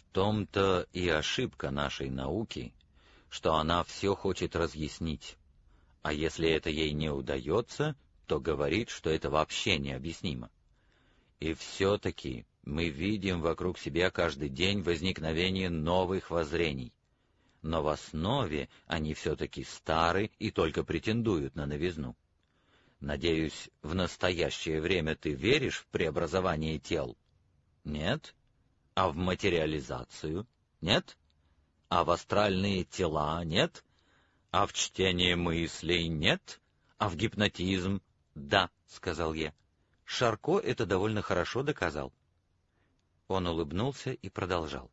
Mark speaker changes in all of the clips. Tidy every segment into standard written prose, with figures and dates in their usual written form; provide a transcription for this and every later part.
Speaker 1: том-то и ошибка нашей науки, что она все хочет разъяснить, а если это ей не удается, то говорит, что это вообще необъяснимо. И все-таки мы видим вокруг себя каждый день возникновение новых воззрений, но в основе они все-таки стары и только претендуют на новизну. Надеюсь, в настоящее время ты веришь в преобразование тел? Нет? А в материализацию? Нет? А в астральные тела? Нет? А в чтение мыслей? Нет? А в гипнотизм? Да, сказал я. Шарко это довольно хорошо доказал. Он улыбнулся и продолжал.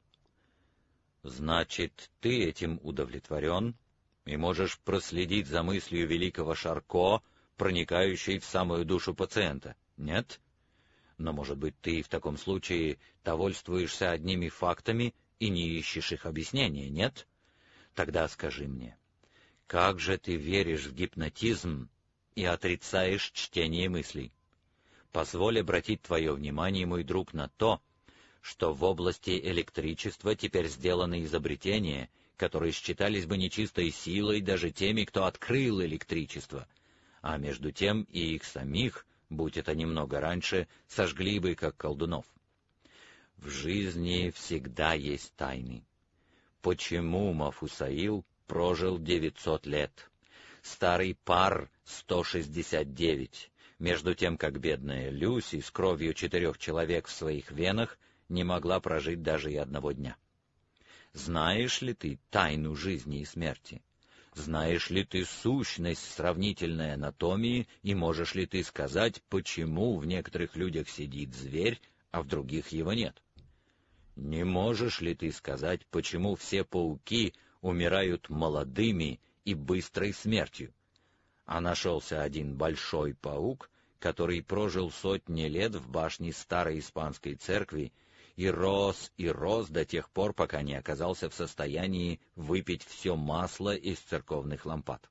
Speaker 1: Значит, ты этим удовлетворен и можешь проследить за мыслью великого Шарко, проникающей в самую душу пациента, нет? Но, может быть, ты в таком случае довольствуешься одними фактами и не ищешь их объяснения, нет? Тогда скажи мне, как же ты веришь в гипнотизм и отрицаешь чтение мыслей? Позволь обратить твое внимание, мой друг, на то, что в области электричества теперь сделаны изобретения, которые считались бы нечистой силой даже теми, кто открыл электричество, а между тем и их самих, будь это немного раньше, сожгли бы как колдунов. В жизни всегда есть тайны. Почему Мафусаил прожил 900 лет? Старый Пар — 169, между тем как бедная Люси с кровью 4 человек в своих венах не могла прожить даже и одного дня. Знаешь ли ты тайну жизни и смерти? Знаешь ли ты сущность сравнительной анатомии, и можешь ли ты сказать, почему в некоторых людях сидит зверь, а в других его нет? Не можешь ли ты сказать, почему все пауки умирают молодыми и быстрой смертью? А нашелся один большой паук, который прожил сотни лет в башне старой испанской церкви и рос до тех пор, пока не оказался в состоянии выпить все масло из церковных лампад.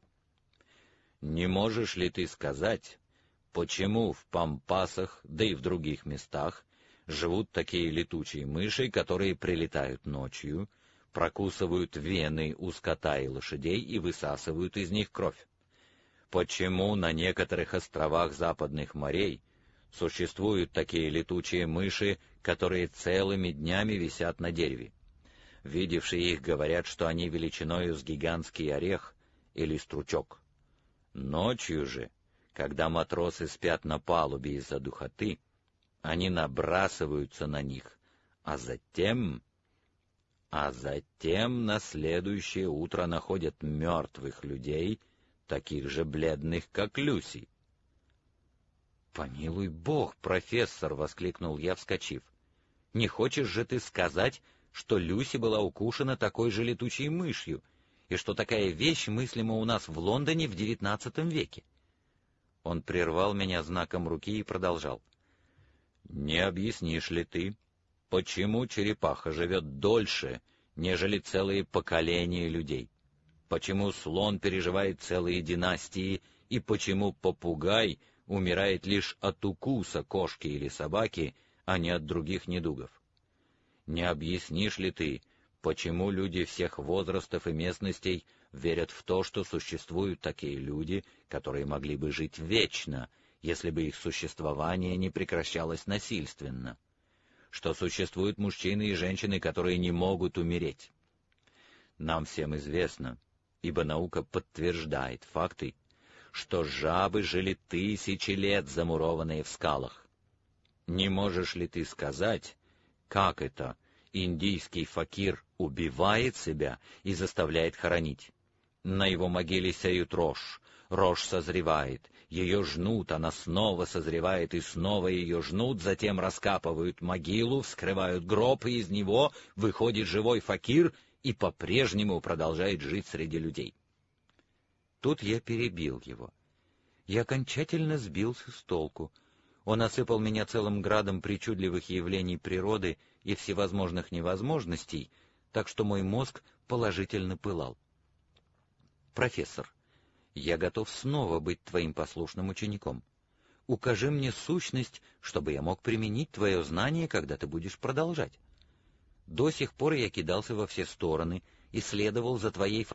Speaker 1: Не можешь ли ты сказать, почему в Пампасах, да и в других местах, живут такие летучие мыши, которые прилетают ночью, прокусывают вены у скота и лошадей и высасывают из них кровь? Почему на некоторых островах западных морей существуют такие летучие мыши, которые целыми днями висят на дереве? Видевшие их говорят, что они величиною с гигантский орех или стручок. Ночью же, когда матросы спят на палубе из-за духоты, они набрасываются на них, а затем на следующее утро находят мертвых людей, таких же бледных, как Люси. «Помилуй Бог, профессор!» — воскликнул я, вскочив. «Не хочешь же ты сказать, что Люси была укушена такой же летучей мышью, и что такая вещь мыслима у нас в Лондоне в XIX веке?» Он прервал меня знаком руки и продолжал. «Не объяснишь ли ты, почему черепаха живет дольше, нежели целые поколения людей? Почему слон переживает целые династии, и почему попугай умирает лишь от укуса кошки или собаки, а не от других недугов? Не объяснишь ли ты, почему люди всех возрастов и местностей верят в то, что существуют такие люди, которые могли бы жить вечно, если бы их существование не прекращалось насильственно? Что существуют мужчины и женщины, которые не могут умереть? Нам всем известно, ибо наука подтверждает факты, что жабы жили тысячи лет, замурованные в скалах. Не можешь ли ты сказать, как это индийский факир убивает себя и заставляет хоронить? На его могиле сеют рожь, рожь созревает, ее жнут, она снова созревает и снова ее жнут, затем раскапывают могилу, вскрывают гроб, и из него выходит живой факир и по-прежнему продолжает жить среди людей. Тут я перебил его. Я окончательно сбился с толку. Он осыпал меня целым градом причудливых явлений природы и всевозможных невозможностей, так что мой мозг положительно пылал. «Профессор, я готов снова быть твоим послушным учеником. Укажи мне сущность, чтобы я мог применить твое знание, когда ты будешь продолжать». До сих пор я кидался во все стороны и следовал за твоей